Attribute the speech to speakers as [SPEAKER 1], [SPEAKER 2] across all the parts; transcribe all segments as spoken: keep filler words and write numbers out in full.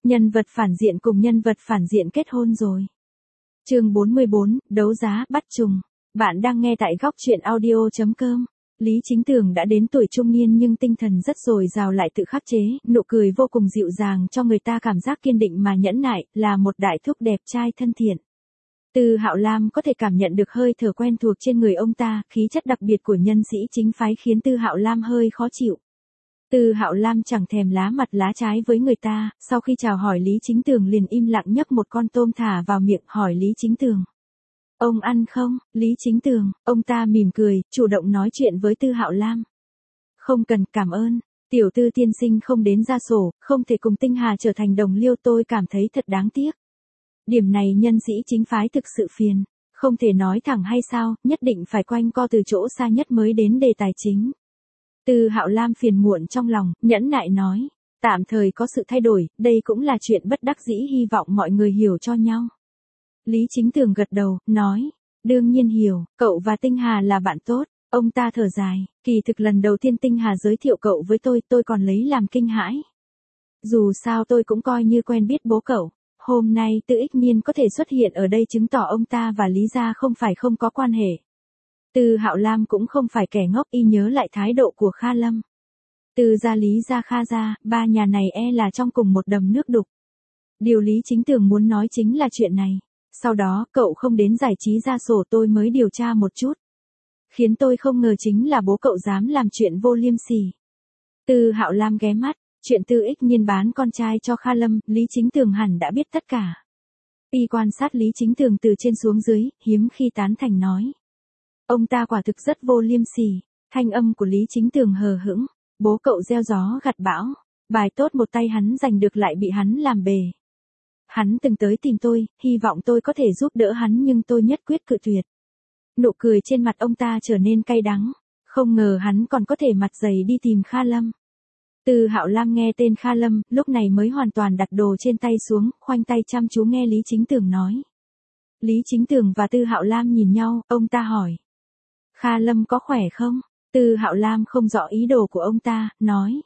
[SPEAKER 1] Nhân vật phản diện cùng nhân vật phản diện kết hôn rồi. Chương bốn mươi bốn, đấu giá bắt trùng. Bạn đang nghe tại góc truyện audio chấm com. Lý Chính Tường đã đến tuổi trung niên nhưng tinh thần rất dồi dào lại tự khắc chế, nụ cười vô cùng dịu dàng cho người ta cảm giác kiên định mà nhẫn nại, là một đại thúc đẹp trai thân thiện. Từ Hạo Lam có thể cảm nhận được hơi thở quen thuộc trên người ông ta, khí chất đặc biệt của nhân sĩ chính phái khiến Từ Hạo Lam hơi khó chịu. Từ Hạo Lam chẳng thèm lá mặt lá trái với người ta, sau khi chào hỏi Lý Chính Tường liền im lặng nhấc một con tôm thả vào miệng hỏi Lý Chính Tường. Ông ăn không, Lý Chính Tường, ông ta mỉm cười, chủ động nói chuyện với Từ Hạo Lam. Không cần, cảm ơn, tiểu Tư tiên sinh không đến ra sổ, không thể cùng Tinh Hà trở thành đồng liêu, tôi cảm thấy thật đáng tiếc. Điểm này nhân sĩ chính phái thực sự phiền, không thể nói thẳng hay sao, nhất định phải quanh co từ chỗ xa nhất mới đến đề tài chính. Từ Hạo Lam phiền muộn trong lòng, nhẫn nại nói, tạm thời có sự thay đổi, đây cũng là chuyện bất đắc dĩ, hy vọng mọi người hiểu cho nhau. Lý Chính Tường gật đầu, nói, đương nhiên hiểu, cậu và Tinh Hà là bạn tốt. Ông ta thở dài, kỳ thực lần đầu tiên Tinh Hà giới thiệu cậu với tôi, tôi còn lấy làm kinh hãi. Dù sao tôi cũng coi như quen biết bố cậu. Hôm nay Từ Ích Nhiên có thể xuất hiện ở đây chứng tỏ ông ta và Lý gia không phải không có quan hệ. Từ Hạo Lam cũng không phải kẻ ngốc, y nhớ lại thái độ của Kha Lâm. Từ gia Lý gia Kha gia, ba nhà này e là trong cùng một đầm nước đục. Điều Lý Chính Tường muốn nói chính là chuyện này. Sau đó, cậu không đến giải trí ra sổ, tôi mới điều tra một chút. Khiến tôi không ngờ chính là bố cậu dám làm chuyện vô liêm sỉ. Từ Hạo Lam ghé mắt, chuyện Từ Ích Nhiên bán con trai cho Kha Lâm, Lý Chính Tường hẳn đã biết tất cả. Y quan sát Lý Chính Tường từ trên xuống dưới, hiếm khi tán thành nói. Ông ta quả thực rất vô liêm sỉ. Thanh âm của Lý Chính Tường hờ hững, bố cậu gieo gió gặt bão, bài tốt một tay hắn giành được lại bị hắn làm bề. Hắn từng tới tìm tôi, hy vọng tôi có thể giúp đỡ hắn nhưng tôi nhất quyết cự tuyệt. Nụ cười trên mặt ông ta trở nên cay đắng, không ngờ hắn còn có thể mặt dày đi tìm Kha Lâm. Từ Hạo Lam nghe tên Kha Lâm, lúc này mới hoàn toàn đặt đồ trên tay xuống, khoanh tay chăm chú nghe Lý Chính Tường nói. Lý Chính Tường và Từ Hạo Lam nhìn nhau, ông ta hỏi. Kha Lâm có khỏe không? Từ Hạo Lam không rõ ý đồ của ông ta, nói.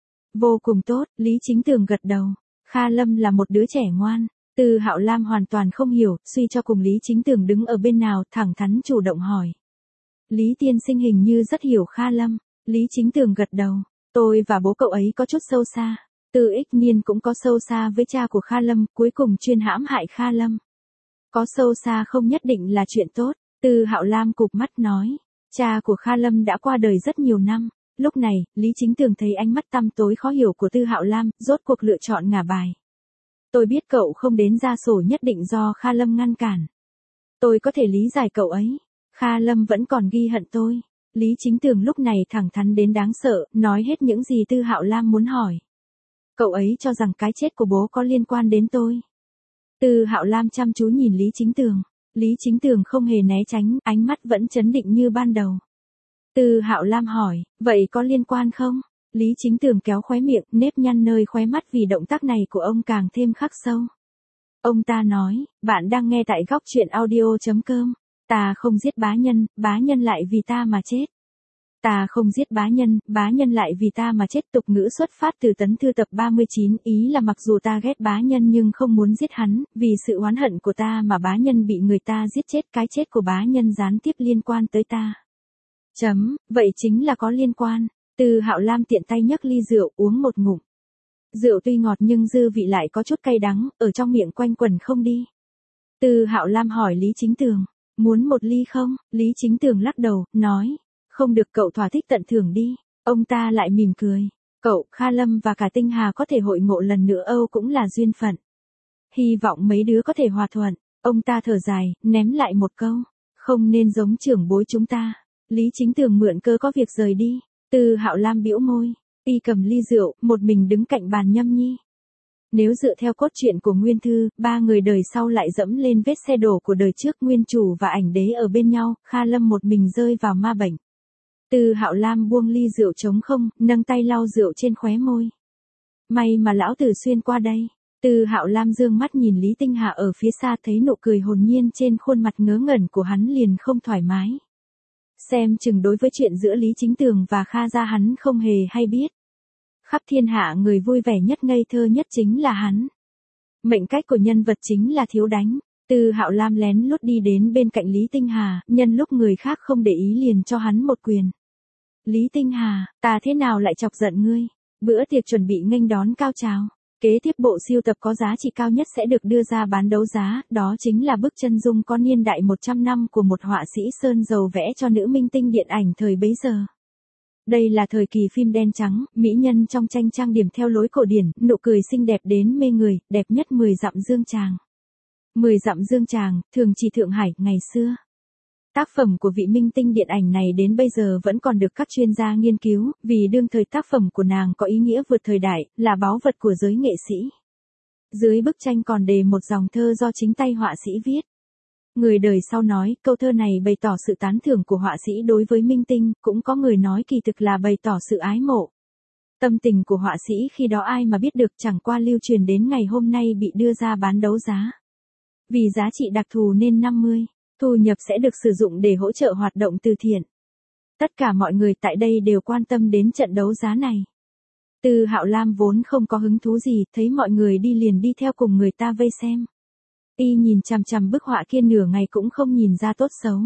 [SPEAKER 1] Vô cùng tốt, Lý Chính Tường gật đầu. Kha Lâm là một đứa trẻ ngoan. Từ Hạo Lam hoàn toàn không hiểu, suy cho cùng Lý Chính Tường đứng ở bên nào, thẳng thắn chủ động hỏi. Lý tiên sinh hình như rất hiểu Kha Lâm. Lý Chính Tường gật đầu. Tôi và bố cậu ấy có chút sâu xa. Từ Ích Nhiên cũng có sâu xa với cha của Kha Lâm, cuối cùng chuyên hãm hại Kha Lâm. Có sâu xa không nhất định là chuyện tốt. Từ Hạo Lam cụp mắt nói. Cha của Kha Lâm đã qua đời rất nhiều năm. Lúc này, Lý Chính Tường thấy ánh mắt tăm tối khó hiểu của Từ Hạo Lam, rốt cuộc lựa chọn ngả bài. Tôi biết cậu không đến ra sổ nhất định do Kha Lâm ngăn cản. Tôi có thể lý giải cậu ấy. Kha Lâm vẫn còn ghi hận tôi. Lý Chính Tường lúc này thẳng thắn đến đáng sợ, nói hết những gì Từ Hạo Lam muốn hỏi. Cậu ấy cho rằng cái chết của bố có liên quan đến tôi. Từ Hạo Lam chăm chú nhìn Lý Chính Tường. Lý Chính Tường không hề né tránh, ánh mắt vẫn trấn định như ban đầu. Từ Hạo Lam hỏi, vậy có liên quan không? Lý Chính Tường kéo khóe miệng, nếp nhăn nơi khóe mắt vì động tác này của ông càng thêm khắc sâu. Ông ta nói, bạn đang nghe tại góc truyện audio chấm com. Ta không giết bá nhân, bá nhân lại vì ta mà chết. Ta không giết bá nhân, bá nhân lại vì ta mà chết. Tục ngữ xuất phát từ Tấn Thư tập ba mươi chín, ý là mặc dù ta ghét bá nhân nhưng không muốn giết hắn, vì sự oán hận của ta mà bá nhân bị người ta giết chết, cái chết của bá nhân gián tiếp liên quan tới ta. Chấm, vậy chính là có liên quan. Từ Hạo Lam tiện tay nhấc ly rượu uống một ngụm. Rượu tuy ngọt nhưng dư vị lại có chút cay đắng, ở trong miệng quanh quẩn không đi. Từ Hạo Lam hỏi Lý Chính Tường, muốn một ly không? Lý Chính Tường lắc đầu, nói, không được, cậu thỏa thích tận thưởng đi. Ông ta lại mỉm cười, cậu, Kha Lâm và cả Tinh Hà có thể hội ngộ lần nữa Âu cũng là duyên phận. Hy vọng mấy đứa có thể hòa thuận. Ông ta thở dài, ném lại một câu, không nên giống trưởng bối chúng ta. Lý Chính Tường mượn cơ có việc rời đi. Từ Hạo Lam bĩu môi, y cầm ly rượu, một mình đứng cạnh bàn nhâm nhi. Nếu dựa theo cốt truyện của Nguyên Thư, ba người đời sau lại dẫm lên vết xe đổ của đời trước, Nguyên Chủ và Ảnh Đế ở bên nhau, Kha Lâm một mình rơi vào ma bệnh. Từ Hạo Lam buông ly rượu trống không, nâng tay lau rượu trên khóe môi. May mà lão tử xuyên qua đây. Từ Hạo Lam dương mắt nhìn Lý Tinh Hà ở phía xa, thấy nụ cười hồn nhiên trên khuôn mặt ngớ ngẩn của hắn liền không thoải mái. Xem chừng đối với chuyện giữa Lý Chính Tường và Kha gia hắn không hề hay biết. Khắp thiên hạ người vui vẻ nhất ngây thơ nhất chính là hắn. Mệnh cách của nhân vật chính là thiếu đánh. Từ Hạo Lam lén lút đi đến bên cạnh Lý Tinh Hà, nhân lúc người khác không để ý liền cho hắn một quyền. Lý Tinh Hà, ta thế nào lại chọc giận ngươi? Bữa tiệc chuẩn bị nghênh đón cao trào. Kế tiếp bộ sưu tập có giá trị cao nhất sẽ được đưa ra bán đấu giá, đó chính là bức chân dung có niên đại một trăm năm của một họa sĩ sơn dầu vẽ cho nữ minh tinh điện ảnh thời bấy giờ. Đây là thời kỳ phim đen trắng, mỹ nhân trong tranh trang điểm theo lối cổ điển, nụ cười xinh đẹp đến mê người, đẹp nhất mười dặm dương tràng. mười dặm dương tràng, thường chỉ Thượng Hải, ngày xưa. Tác phẩm của vị minh tinh điện ảnh này đến bây giờ vẫn còn được các chuyên gia nghiên cứu, vì đương thời tác phẩm của nàng có ý nghĩa vượt thời đại, là báu vật của giới nghệ sĩ. Dưới bức tranh còn đề một dòng thơ do chính tay họa sĩ viết. Người đời sau nói, câu thơ này bày tỏ sự tán thưởng của họa sĩ đối với minh tinh, cũng có người nói kỳ thực là bày tỏ sự ái mộ. Tâm tình của họa sĩ khi đó ai mà biết được, chẳng qua lưu truyền đến ngày hôm nay bị đưa ra bán đấu giá. Vì giá trị đặc thù nên năm mươi, thu nhập sẽ được sử dụng để hỗ trợ hoạt động từ thiện. Tất cả mọi người tại đây đều quan tâm đến trận đấu giá này. Từ Hạo Lam vốn không có hứng thú gì, thấy mọi người đi liền đi theo cùng người ta vây xem. Y nhìn chằm chằm bức họa kia nửa ngày cũng không nhìn ra tốt xấu.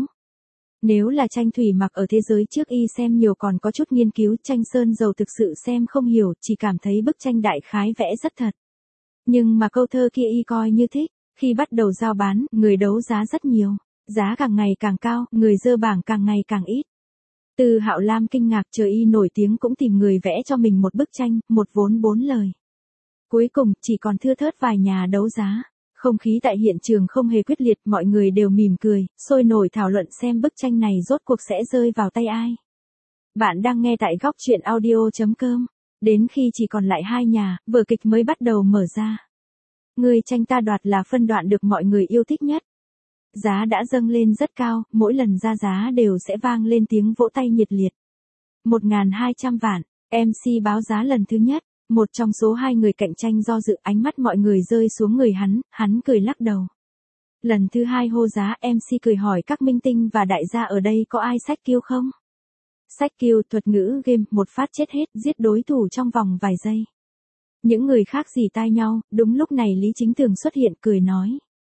[SPEAKER 1] Nếu là tranh thủy mặc ở thế giới trước y xem nhiều còn có chút nghiên cứu, tranh sơn dầu thực sự xem không hiểu, chỉ cảm thấy bức tranh đại khái vẽ rất thật. Nhưng mà câu thơ kia y coi như thích, khi bắt đầu giao bán, người đấu giá rất nhiều, giá càng ngày càng cao, người dơ bảng càng ngày càng ít. Từ Hạo Lam kinh ngạc, chờ y nổi tiếng cũng tìm người vẽ cho mình một bức tranh, một vốn bốn lời. Cuối cùng, chỉ còn thưa thớt vài nhà đấu giá. Không khí tại hiện trường không hề quyết liệt, mọi người đều mỉm cười, sôi nổi thảo luận xem bức tranh này rốt cuộc sẽ rơi vào tay ai. Bạn đang nghe tại góc truyện audio chấm com. Đến khi chỉ còn lại hai nhà, vở kịch mới bắt đầu mở ra. Người tranh ta đoạt là phân đoạn được mọi người yêu thích nhất. Giá đã dâng lên rất cao, mỗi lần ra giá đều sẽ vang lên tiếng vỗ tay nhiệt liệt. một nghìn hai trăm vạn, em xê báo giá lần thứ nhất. Một trong số hai người cạnh tranh do dự, ánh mắt mọi người rơi xuống người hắn, hắn cười lắc đầu. Lần thứ hai hô giá, em xê cười hỏi các minh tinh và đại gia ở đây có ai sách kill không? Sách kill, thuật ngữ game, một phát chết hết, giết đối thủ trong vòng vài giây. Những người khác rỉ tai nhau, đúng lúc này Lý Chính Tường xuất hiện cười nói.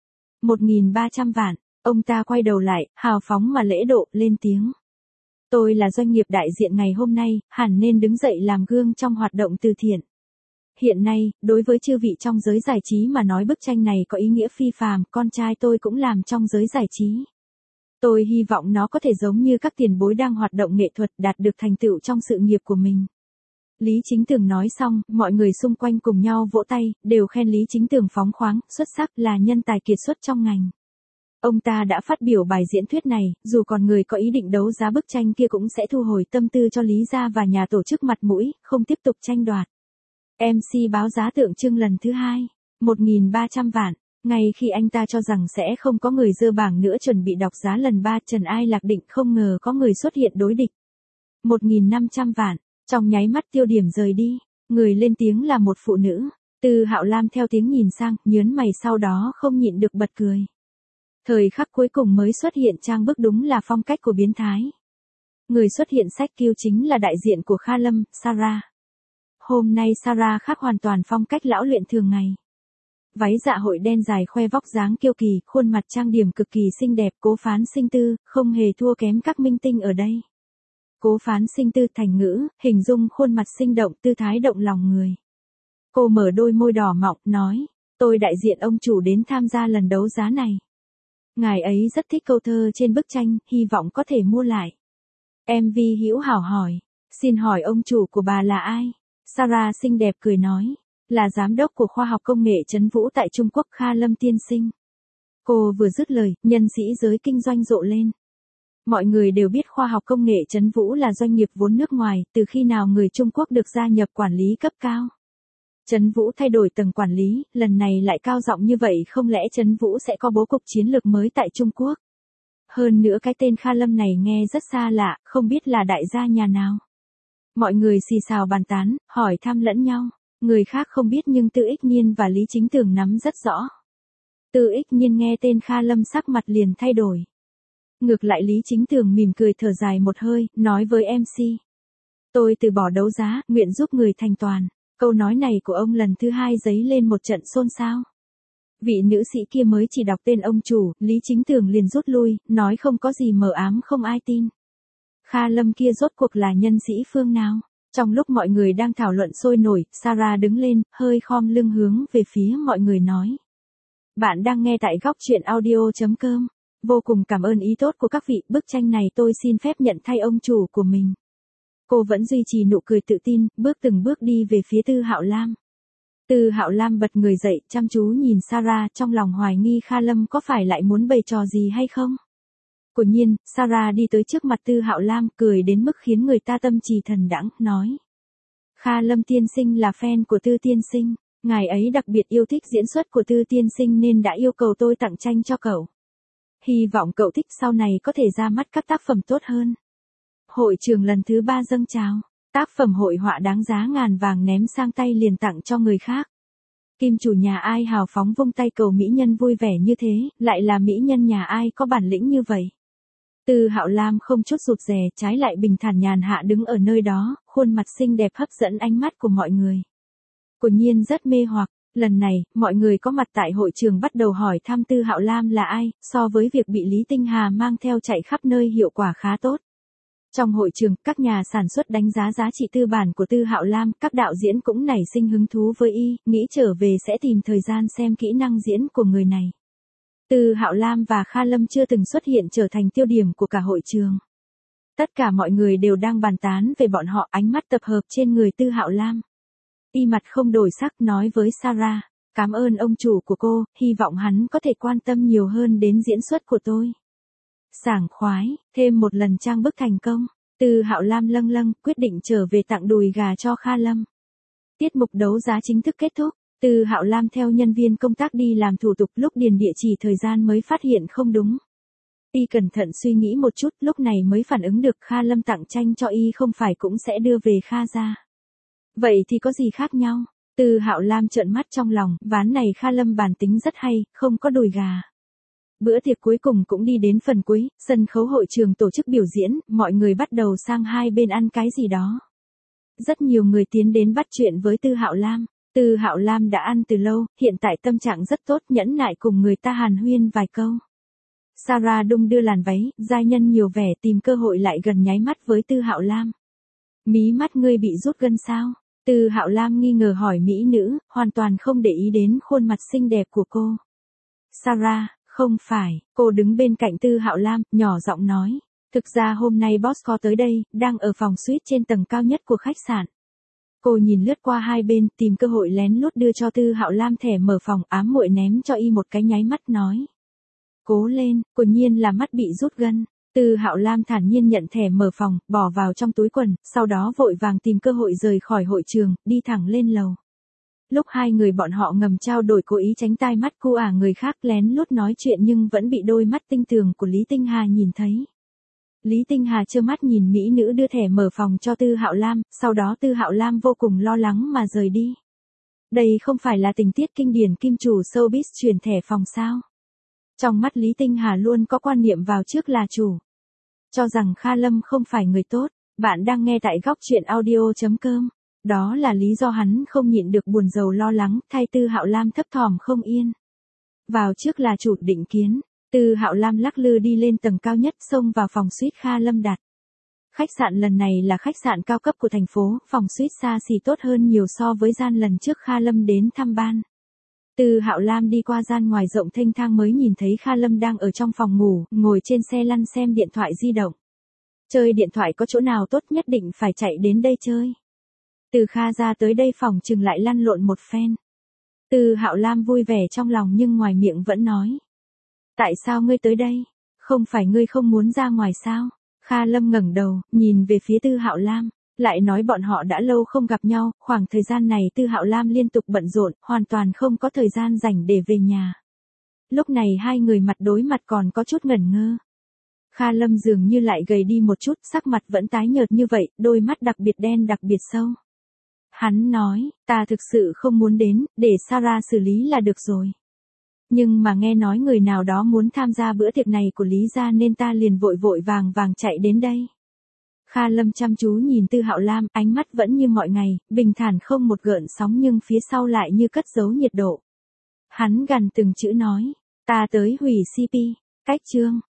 [SPEAKER 1] một nghìn ba trăm vạn, ông ta quay đầu lại, hào phóng mà lễ độ, lên tiếng. Tôi là doanh nghiệp đại diện ngày hôm nay, hẳn nên đứng dậy làm gương trong hoạt động từ thiện. Hiện nay, đối với chư vị trong giới giải trí mà nói bức tranh này có ý nghĩa phi phàm, con trai tôi cũng làm trong giới giải trí. Tôi hy vọng nó có thể giống như các tiền bối đang hoạt động nghệ thuật, đạt được thành tựu trong sự nghiệp của mình. Lý Chính Tường nói xong, mọi người xung quanh cùng nhau vỗ tay, đều khen Lý Chính Tường phóng khoáng, xuất sắc, là nhân tài kiệt xuất trong ngành. Ông ta đã phát biểu bài diễn thuyết này, dù còn người có ý định đấu giá bức tranh kia cũng sẽ thu hồi tâm tư cho Lý gia và nhà tổ chức mặt mũi, không tiếp tục tranh đoạt. em xê báo giá tượng trưng lần thứ hai, một nghìn ba trăm vạn, ngay khi anh ta cho rằng sẽ không có người dơ bảng nữa chuẩn bị đọc giá lần ba, Trần Ai Lạc định không ngờ có người xuất hiện đối địch. một nghìn năm trăm vạn, trong nháy mắt tiêu điểm rời đi, người lên tiếng là một phụ nữ. Từ Hạo Lam theo tiếng nhìn sang, nhớn mày sau đó không nhịn được bật cười. Thời khắc cuối cùng mới xuất hiện trang bức đúng là phong cách của biến thái. Người xuất hiện sách kill chính là đại diện của Kha Lâm, Sarah. Hôm nay Sarah khác hoàn toàn phong cách lão luyện thường ngày. Váy dạ hội đen dài khoe vóc dáng kiêu kỳ, khuôn mặt trang điểm cực kỳ xinh đẹp, Cố Phán Sinh Tư, không hề thua kém các minh tinh ở đây. Cố Phán Sinh Tư thành ngữ, hình dung khuôn mặt sinh động, tư thái động lòng người. Cô mở đôi môi đỏ mọng, nói, tôi đại diện ông chủ đến tham gia lần đấu giá này. Ngài ấy rất thích câu thơ trên bức tranh, hy vọng có thể mua lại. em vê hữu hảo hỏi, xin hỏi ông chủ của bà là ai? Sarah xinh đẹp cười nói, là giám đốc của khoa học công nghệ Trấn Vũ tại Trung Quốc, Kha Lâm tiên sinh. Cô vừa dứt lời, nhân sĩ giới kinh doanh rộ lên. Mọi người đều biết khoa học công nghệ Trấn Vũ là doanh nghiệp vốn nước ngoài, từ khi nào người Trung Quốc được gia nhập quản lý cấp cao. Trấn Vũ thay đổi tầng quản lý, lần này lại cao giọng như vậy, không lẽ Trấn Vũ sẽ có bố cục chiến lược mới tại Trung Quốc? Hơn nữa cái tên Kha Lâm này nghe rất xa lạ, không biết là đại gia nhà nào. Mọi người xì xào bàn tán, hỏi thăm lẫn nhau, người khác không biết nhưng Tư Ích Nhiên và Lý Chính Tường nắm rất rõ. Tư Ích Nhiên nghe tên Kha Lâm sắc mặt liền thay đổi. Ngược lại Lý Chính Tường mỉm cười thở dài một hơi, nói với em xê. Tôi từ bỏ đấu giá, nguyện giúp người thành toàn. Câu nói này của ông lần thứ hai dấy lên một trận xôn xao. Vị nữ sĩ kia mới chỉ đọc tên ông chủ, Lý Chính Tường liền rút lui, nói không có gì mờ ám không ai tin. Kha Lâm kia rốt cuộc là nhân sĩ phương nào? Trong lúc mọi người đang thảo luận sôi nổi, Sarah đứng lên, hơi khom lưng hướng về phía mọi người nói. Bạn đang nghe tại góc truyện audio.com. Vô cùng cảm ơn ý tốt của các vị, bức tranh này tôi xin phép nhận thay ông chủ của mình. Cô vẫn duy trì nụ cười tự tin, bước từng bước đi về phía Tư Hạo Lam. Tư Hạo Lam bật người dậy, chăm chú nhìn Sarah, trong lòng hoài nghi Kha Lâm có phải lại muốn bày trò gì hay không. Quả nhiên, Sarah đi tới trước mặt Tư Hạo Lam, cười đến mức khiến người ta tâm trì thần đãng, nói. Kha Lâm tiên sinh là fan của Tư tiên sinh, ngài ấy đặc biệt yêu thích diễn xuất của Tư tiên sinh nên đã yêu cầu tôi tặng tranh cho cậu. Hy vọng cậu thích sau này có thể ra mắt các tác phẩm tốt hơn. Hội trường lần thứ ba dâng trào, tác phẩm hội họa đáng giá ngàn vàng ném sang tay liền tặng cho người khác. Kim chủ nhà ai hào phóng vung tay cầu mỹ nhân vui vẻ như thế, lại là mỹ nhân nhà ai có bản lĩnh như vậy. Tư Hạo Lam không chút rụt rè, trái lại bình thản nhàn hạ đứng ở nơi đó, khuôn mặt xinh đẹp hấp dẫn ánh mắt của mọi người. Quả nhiên rất mê hoặc, lần này, mọi người có mặt tại hội trường bắt đầu hỏi thăm Tư Hạo Lam là ai, so với việc bị Lý Tinh Hà mang theo chạy khắp nơi hiệu quả khá tốt. Trong hội trường, các nhà sản xuất đánh giá giá trị tư bản của Tư Hạo Lam, các đạo diễn cũng nảy sinh hứng thú với y, nghĩ trở về sẽ tìm thời gian xem kỹ năng diễn của người này. Tư Hạo Lam và Kha Lâm chưa từng xuất hiện trở thành tiêu điểm của cả hội trường. Tất cả mọi người đều đang bàn tán về bọn họ, ánh mắt tập hợp trên người Tư Hạo Lam. Y mặt không đổi sắc nói với Sarah, cảm ơn ông chủ của cô, hy vọng hắn có thể quan tâm nhiều hơn đến diễn xuất của tôi. Sảng khoái, thêm một lần trang bức thành công, Tư Hạo Lam lâng lâng, quyết định trở về tặng đùi gà cho Kha Lâm. Tiết mục đấu giá chính thức kết thúc, Tư Hạo Lam theo nhân viên công tác đi làm thủ tục, lúc điền địa chỉ thời gian mới phát hiện không đúng. Y cẩn thận suy nghĩ một chút, lúc này mới phản ứng được Kha Lâm tặng tranh cho y không phải cũng sẽ đưa về Kha gia. Vậy thì có gì khác nhau? Tư Hạo Lam trợn mắt trong lòng, ván này Kha Lâm bản tính rất hay, không có đùi gà. Bữa tiệc cuối cùng cũng đi đến phần cuối, sân khấu hội trường tổ chức biểu diễn, mọi người bắt đầu sang hai bên ăn cái gì đó. Rất nhiều người tiến đến bắt chuyện với Tư Hạo Lam. Tư Hạo Lam đã ăn từ lâu, hiện tại tâm trạng rất tốt, nhẫn nại cùng người ta hàn huyên vài câu. Sarah đung đưa làn váy, giai nhân nhiều vẻ tìm cơ hội lại gần nháy mắt với Tư Hạo Lam. Mí mắt ngươi bị rút gân sao? Tư Hạo Lam nghi ngờ hỏi mỹ nữ, hoàn toàn không để ý đến khuôn mặt xinh đẹp của cô. Sarah, không phải, cô đứng bên cạnh Tư Hạo Lam, nhỏ giọng nói. Thực ra hôm nay boss có tới đây, đang ở phòng suite trên tầng cao nhất của khách sạn. Cô nhìn lướt qua hai bên, tìm cơ hội lén lút đưa cho Tư Hạo Lam thẻ mở phòng, ám muội ném cho y một cái nháy mắt nói. Cố lên, quả nhiên là mắt bị rút gân. Tư Hạo Lam thản nhiên nhận thẻ mở phòng, bỏ vào trong túi quần, sau đó vội vàng tìm cơ hội rời khỏi hội trường, đi thẳng lên lầu. Lúc hai người bọn họ ngầm trao đổi cố ý tránh tai mắt cu ả người khác lén lút nói chuyện nhưng vẫn bị đôi mắt tinh tường của Lý Tinh Hà nhìn thấy. Lý Tinh Hà trơ mắt nhìn mỹ nữ đưa thẻ mở phòng cho Tư Hạo Lam, sau đó Tư Hạo Lam vô cùng lo lắng mà rời đi. Đây không phải là tình tiết kinh điển kim chủ showbiz chuyển thẻ phòng sao? Trong mắt Lý Tinh Hà luôn có quan niệm vào trước là chủ. Cho rằng Kha Lâm không phải người tốt, bạn đang nghe tại góc truyện audio.com. Đó là lý do hắn không nhịn được buồn rầu lo lắng, thay Tư Hạo Lam thấp thỏm không yên. Vào trước là chủ định kiến, Tư Hạo Lam lắc lư đi lên tầng cao nhất, xông vào phòng suite Kha Lâm đặt. Khách sạn lần này là khách sạn cao cấp của thành phố, phòng suite xa xỉ tốt hơn nhiều so với gian lần trước Kha Lâm đến thăm ban. Tư Hạo Lam đi qua gian ngoài rộng thênh thang mới nhìn thấy Kha Lâm đang ở trong phòng ngủ, ngồi trên xe lăn xem điện thoại di động. Chơi điện thoại có chỗ nào tốt nhất định phải chạy đến đây chơi. Từ Kha ra tới đây phòng chừng lại lăn lộn một phen. Tư Hạo Lam vui vẻ trong lòng nhưng ngoài miệng vẫn nói. Tại sao ngươi tới đây? Không phải ngươi không muốn ra ngoài sao? Kha Lâm ngẩng đầu, nhìn về phía Tư Hạo Lam, lại nói bọn họ đã lâu không gặp nhau, khoảng thời gian này Tư Hạo Lam liên tục bận rộn, hoàn toàn không có thời gian rảnh để về nhà. Lúc này hai người mặt đối mặt còn có chút ngẩn ngơ. Kha Lâm dường như lại gầy đi một chút, sắc mặt vẫn tái nhợt như vậy, đôi mắt đặc biệt đen đặc biệt sâu. Hắn nói, ta thực sự không muốn đến, để Sarah xử lý là được rồi. Nhưng mà nghe nói người nào đó muốn tham gia bữa tiệc này của Lý gia nên ta liền vội vội vàng vàng chạy đến đây. Kha Lâm chăm chú nhìn Tư Hạo Lam, ánh mắt vẫn như mọi ngày, bình thản không một gợn sóng nhưng phía sau lại như cất giấu nhiệt độ. Hắn gằn từng chữ nói, ta tới hủy xê pê, cách chương.